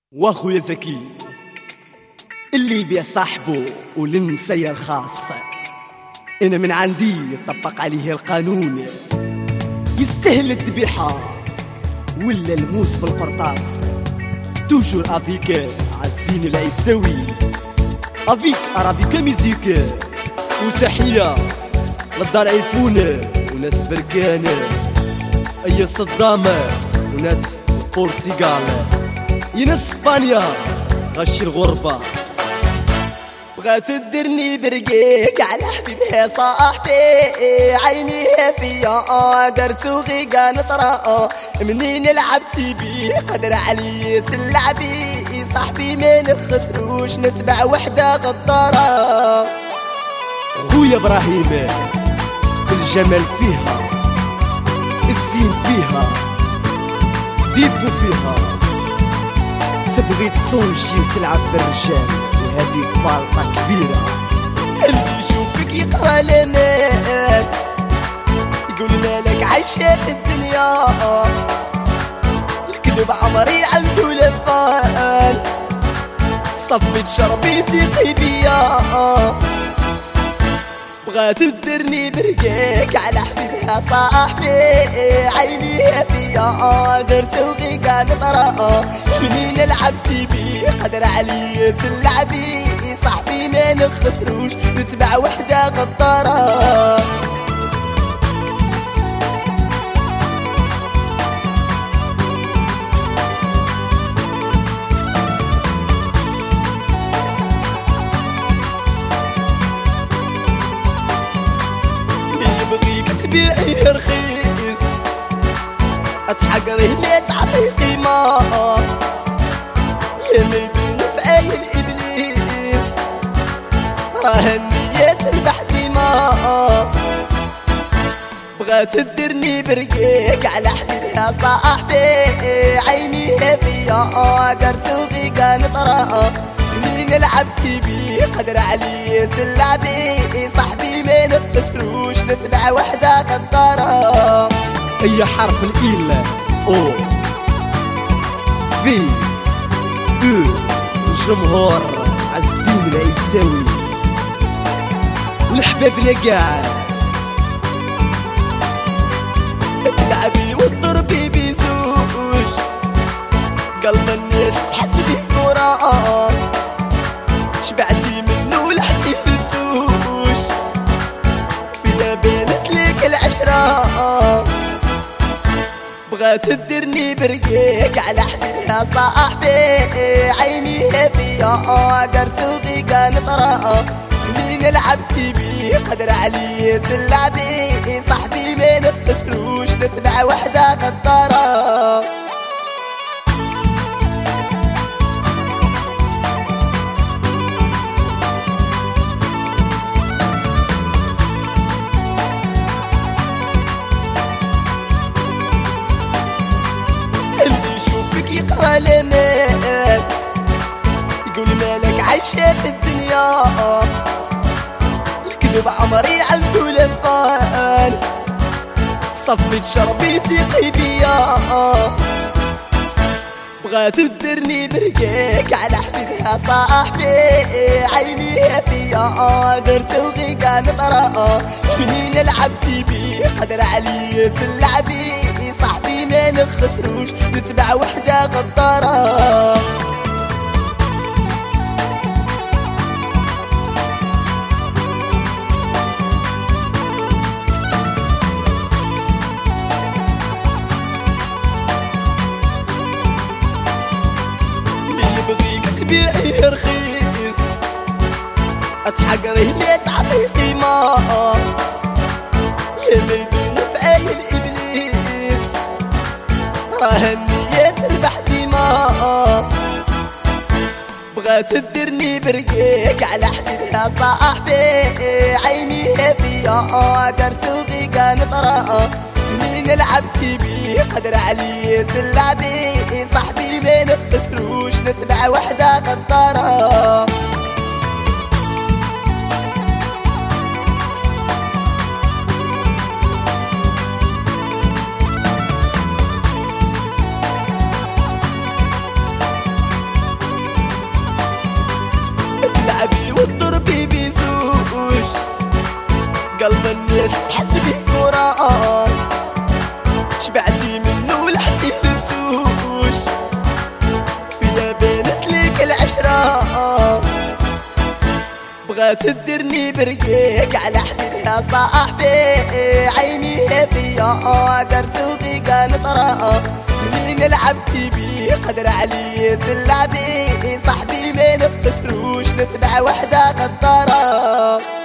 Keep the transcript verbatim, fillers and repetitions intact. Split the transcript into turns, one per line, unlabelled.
واخويا زكي اللي بيا صاحبه ولنسير خاص، انا من عندي يطبق عليه القانون، يستاهل الذبيحة ولا الموس بالقرطاس. توجور افيك عزين العيساوي، افيك ارابيكا ميزيك، وتحية للدار عيفون وناس بركانة، اي صدام وناس البرتغال، يا اسبانيا غشي الغربة. بغات تدرني برقيق على حبيبها صاحبي، عيني فيا درت غيقا نطرا، منين لعبتي بيه قدر علي تلعبي، صاحبي ما نخسروش نتبع وحدة غدارة. خويا ابراهيم الجمال فيها، الزين فيها، ديبو فيها، تبغي تصونشي وتلعب بالرجال وهذيك بالطة كبيرة. اللي يشوفك يقرا لماك يقول مالك عايشة في الدنيا، الكذب عمري عنده لفان، صفت شربيتي قيبية. بغات تدرني برقيك على حبيبها صاحبي، عيني فيا درت وغيقا نطرا، منين لعبتي بيه قدر علي تلعبي، صاحبي ما نخسروش نتبع وحدة غدارة. تبيعيه رخيص اتحقريه ما تعطيه قيمة، يا ميدون بعين ابليس راه النية تربح ديما. بغات تدرني برقيق على حبيبها صاحبي، عيني فيا درت وغيقا نطرا، منين لعبتي بيه قدر علي تلعبي، صاحبي ما نخسروش نتبع وحدة غدارة. اي حرف الإيل او في او الجمهور عزين العيساوي والحبابنا قاع، تلعبي وتضربي بزوج، قلب الناس تحس بيه قرار، شبعتي منه لحتي بتوش، فيا بينت ليك العشرة. بغات تدرني برقيق على حبيبها صاحبي، عيني فيا درت وغيقا نطرا، منين لعبتي بيه قدر علي تلعبي، صاحبي ما نخسروش نتبع وحدة غدارة. يقرا لماك يقول مالك عايشة في الدنيا، الكذب عمري عنده لفان، صفت شربيتي قيبية. بغات تدرني برقيك على حبيبها صاحبي، عيني فيا درت وغيقا نطرا، منين لعبتي بيه قدر علي تلعبي، صاحبي ما نخسروش نتبع وحدة غدارة. تبيعيه رخيص اتحقريه ما تعطيه قيمة، يا ميدون بعين ابليس راه النية تربح ديما. بغات تدرني برقيق على حبيبها صاحبي، عيني فيا درت وغيقا نطرا، منين لعبتي بيه قدر علي تلعبي، صاحبي ما نخسروش نتبع وحدة غدارة. تدرني برقيق على حديد يا صاحبي عيني فيا درت وبقى نطرة مين لعبتي بيه قدر علي سلابي صاحبي ما نخسروش نتبع وحدة غدارة